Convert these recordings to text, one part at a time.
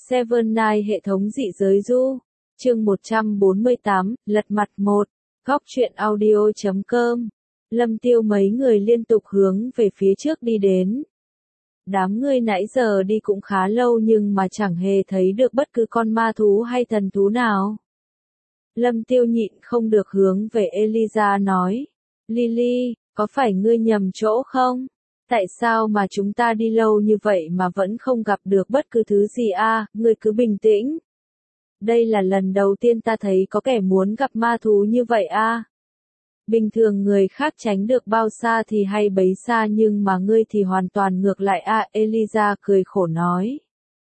Seven Night hệ thống dị giới du. Chương 148, lật mặt 1. Góc truyện audio.com. Lâm Tiêu mấy người liên tục hướng về phía trước đi đến. Đám người nãy giờ đi cũng khá lâu nhưng mà chẳng hề thấy được bất cứ con ma thú hay thần thú nào. Lâm Tiêu nhịn không được hướng về Eliza nói. Lily, có phải ngươi nhầm chỗ không? Tại sao mà chúng ta đi lâu như vậy mà vẫn không gặp được bất cứ thứ gì à, ngươi cứ bình tĩnh. Đây là lần đầu tiên ta thấy có kẻ muốn gặp ma thú như vậy à. Bình thường người khác tránh được bao xa thì hay bấy xa nhưng mà ngươi thì hoàn toàn ngược lại à, Eliza cười khổ nói.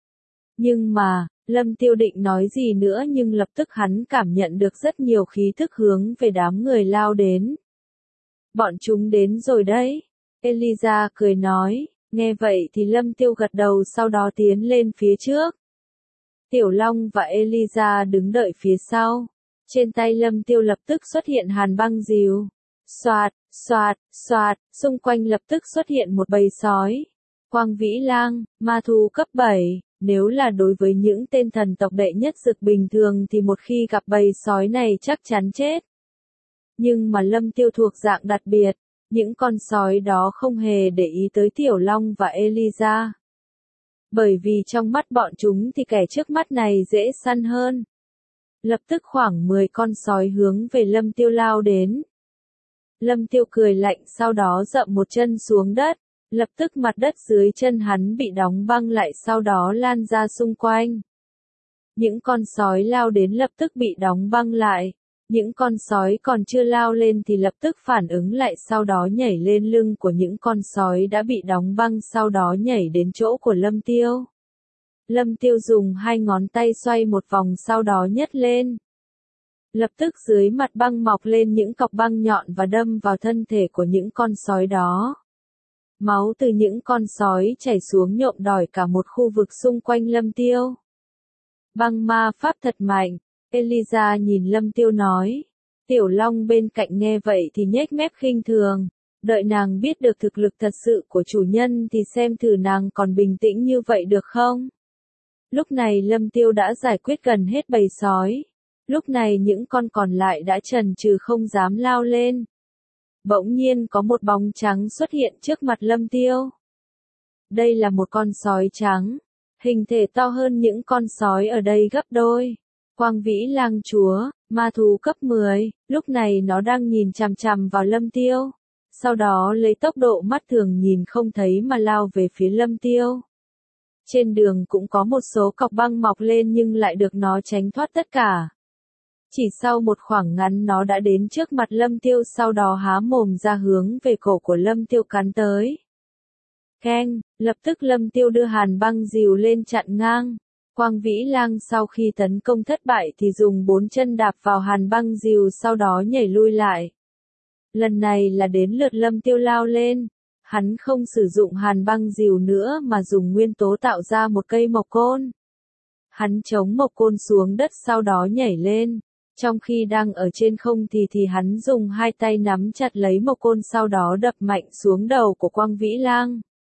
Nhưng mà, Lâm Tiêu định nói gì nữa nhưng lập tức hắn cảm nhận được rất nhiều khí thức hướng về đám người lao đến. Bọn chúng đến rồi đấy. Eliza cười nói, nghe vậy thì Lâm Tiêu gật đầu sau đó tiến lên phía trước. Tiểu Long và Eliza đứng đợi phía sau. Trên tay Lâm Tiêu lập tức xuất hiện hàn băng rìu. Xoạt, xoạt, xoạt, xung quanh lập tức xuất hiện một bầy sói. Quang Vĩ Lang, ma thú cấp 7, nếu là đối với những tên thần tộc đệ nhất dực bình thường thì một khi gặp bầy sói này chắc chắn chết. Nhưng mà Lâm Tiêu thuộc dạng đặc biệt. Những con sói đó không hề để ý tới Tiểu Long và Eliza. Bởi vì trong mắt bọn chúng thì kẻ trước mắt này dễ săn hơn. Lập tức khoảng 10 con sói hướng về Lâm Tiêu lao đến. Lâm Tiêu cười lạnh sau đó dậm một chân xuống đất. Lập tức mặt đất dưới chân hắn bị đóng băng lại sau đó lan ra xung quanh. Những con sói lao đến lập tức bị đóng băng lại. Những con sói còn chưa lao lên thì lập tức phản ứng lại sau đó nhảy lên lưng của những con sói đã bị đóng băng sau đó nhảy đến chỗ của Lâm Tiêu. Lâm Tiêu dùng hai ngón tay xoay một vòng sau đó nhấc lên. Lập tức dưới mặt băng mọc lên những cọc băng nhọn và đâm vào thân thể của những con sói đó. Máu từ những con sói chảy xuống nhuộm đỏ cả một khu vực xung quanh Lâm Tiêu. Băng ma pháp thật mạnh. Eliza nhìn Lâm Tiêu nói. Tiểu Long bên cạnh nghe vậy thì nhếch mép khinh thường. Đợi nàng biết được thực lực thật sự của chủ nhân thì xem thử nàng còn bình tĩnh như vậy được không? Lúc này Lâm Tiêu đã giải quyết gần hết bầy sói. Lúc này những con còn lại đã chần chừ không dám lao lên. Bỗng nhiên có một bóng trắng xuất hiện trước mặt Lâm Tiêu. Đây là một con sói trắng. Hình thể to hơn những con sói ở đây gấp đôi. Quang Vĩ Lang chúa, ma thú cấp 10, lúc này nó đang nhìn chằm chằm vào Lâm Tiêu. Sau đó lấy tốc độ mắt thường nhìn không thấy mà lao về phía Lâm Tiêu. Trên đường cũng có một số cọc băng mọc lên nhưng lại được nó tránh thoát tất cả. Chỉ sau một khoảng ngắn nó đã đến trước mặt Lâm Tiêu sau đó há mồm ra hướng về cổ của Lâm Tiêu cắn tới. Keng, lập tức Lâm Tiêu đưa hàn băng rìu lên chặn ngang. Quang Vĩ Lang sau khi tấn công thất bại thì dùng 4 chân đạp vào hàn băng rìu sau đó nhảy lui lại. Lần này là đến lượt Lâm Tiêu lao lên. Hắn không sử dụng hàn băng rìu nữa mà dùng nguyên tố tạo ra một cây mộc côn. Hắn chống mộc côn xuống đất sau đó nhảy lên. Trong khi đang ở trên không thì hắn dùng hai tay nắm chặt lấy mộc côn sau đó đập mạnh xuống đầu của Quang Vĩ Lang.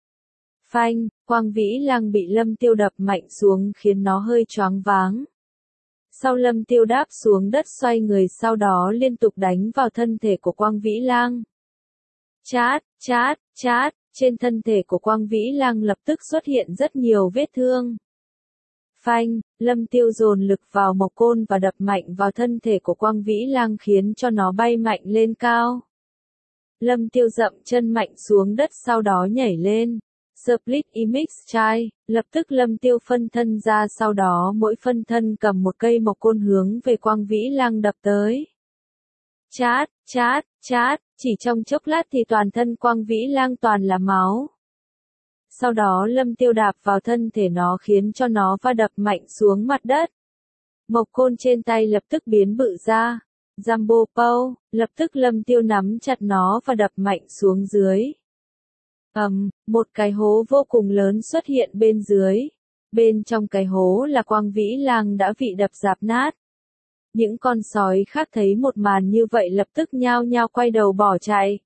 Phanh, Quang Vĩ Lang bị Lâm Tiêu đập mạnh xuống khiến nó hơi choáng váng. Sau Lâm Tiêu đáp xuống đất xoay người sau đó liên tục đánh vào thân thể của Quang Vĩ Lang. Chát, chát, chát, trên thân thể của Quang Vĩ Lang lập tức xuất hiện rất nhiều vết thương. Phanh, Lâm Tiêu dồn lực vào mộc côn và đập mạnh vào thân thể của Quang Vĩ Lang khiến cho nó bay mạnh lên cao. Lâm Tiêu dậm chân mạnh xuống đất sau đó nhảy lên. Split Image Chai, lập tức Lâm Tiêu phân thân ra sau đó mỗi phân thân cầm một cây mộc côn hướng về Quang Vĩ Lang đập tới. Chát, chát, chát, chỉ trong chốc lát thì toàn thân Quang Vĩ Lang toàn là máu. Sau đó Lâm Tiêu đạp vào thân thể nó khiến cho nó va đập mạnh xuống mặt đất. Mộc côn trên tay lập tức biến bự ra. Jumbo Pow, lập tức Lâm Tiêu nắm chặt nó và đập mạnh xuống dưới. Một cái hố vô cùng lớn xuất hiện bên dưới. Bên trong cái hố là Quang Vĩ Lang đã bị đập rạp nát. Những con sói khác thấy một màn như vậy lập tức nhao nhao quay đầu bỏ chạy.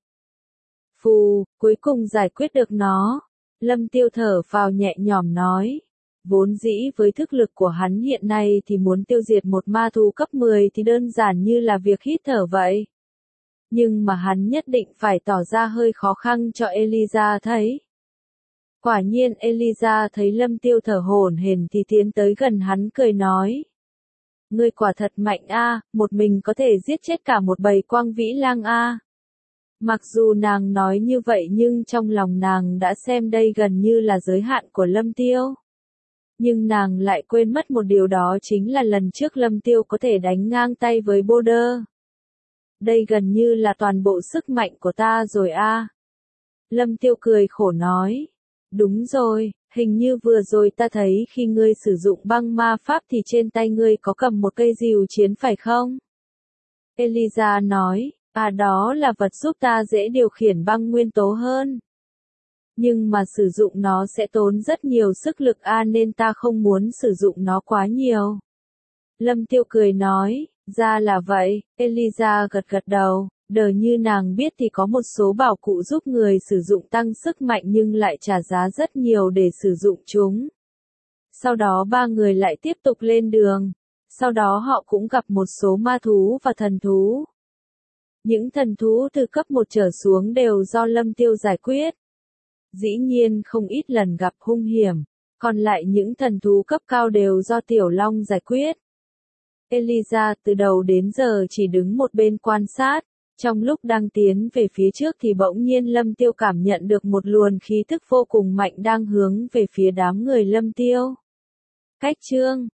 Phù, cuối cùng giải quyết được nó. Lâm Tiêu thở phào nhẹ nhõm nói. vốn dĩ với thức lực của hắn hiện nay thì muốn tiêu diệt một ma thú cấp 10 thì đơn giản như là việc hít thở vậy. Nhưng mà hắn nhất định phải tỏ ra hơi khó khăn cho Elijah thấy. Quả nhiên Elijah thấy Lâm Tiêu thở hổn hển thì tiến tới gần hắn cười nói. Ngươi quả thật mạnh a, một mình có thể giết chết cả một bầy quang vĩ lang a. Mặc dù nàng nói như vậy nhưng trong lòng nàng đã xem đây gần như là giới hạn của Lâm Tiêu. Nhưng nàng lại quên mất một điều đó chính là lần trước Lâm Tiêu có thể đánh ngang tay với Boulder. Đây gần như là toàn bộ sức mạnh của ta rồi a. Lâm Tiêu cười khổ nói. Đúng rồi, hình như vừa rồi ta thấy khi ngươi sử dụng băng ma pháp thì trên tay ngươi có cầm một cây rìu chiến phải không? Elijah nói, đó là vật giúp ta dễ điều khiển băng nguyên tố hơn. Nhưng mà sử dụng nó sẽ tốn rất nhiều sức lực nên ta không muốn sử dụng nó quá nhiều. Lâm Tiêu cười nói, ra là vậy, Elijah gật gật đầu. Đời như nàng biết thì có một số bảo cụ giúp người sử dụng tăng sức mạnh nhưng lại trả giá rất nhiều để sử dụng chúng. Sau đó ba người lại tiếp tục lên đường. Sau đó họ cũng gặp một số ma thú và thần thú. Những thần thú từ cấp 1 trở xuống đều do Lâm Tiêu giải quyết. Dĩ nhiên không ít lần gặp hung hiểm, còn lại những thần thú cấp cao đều do Tiểu Long giải quyết. Elijah từ đầu đến giờ chỉ đứng một bên quan sát. Trong lúc đang tiến về phía trước thì bỗng nhiên Lâm Tiêu cảm nhận được một luồng khí tức vô cùng mạnh đang hướng về phía đám người Lâm Tiêu. Cách chương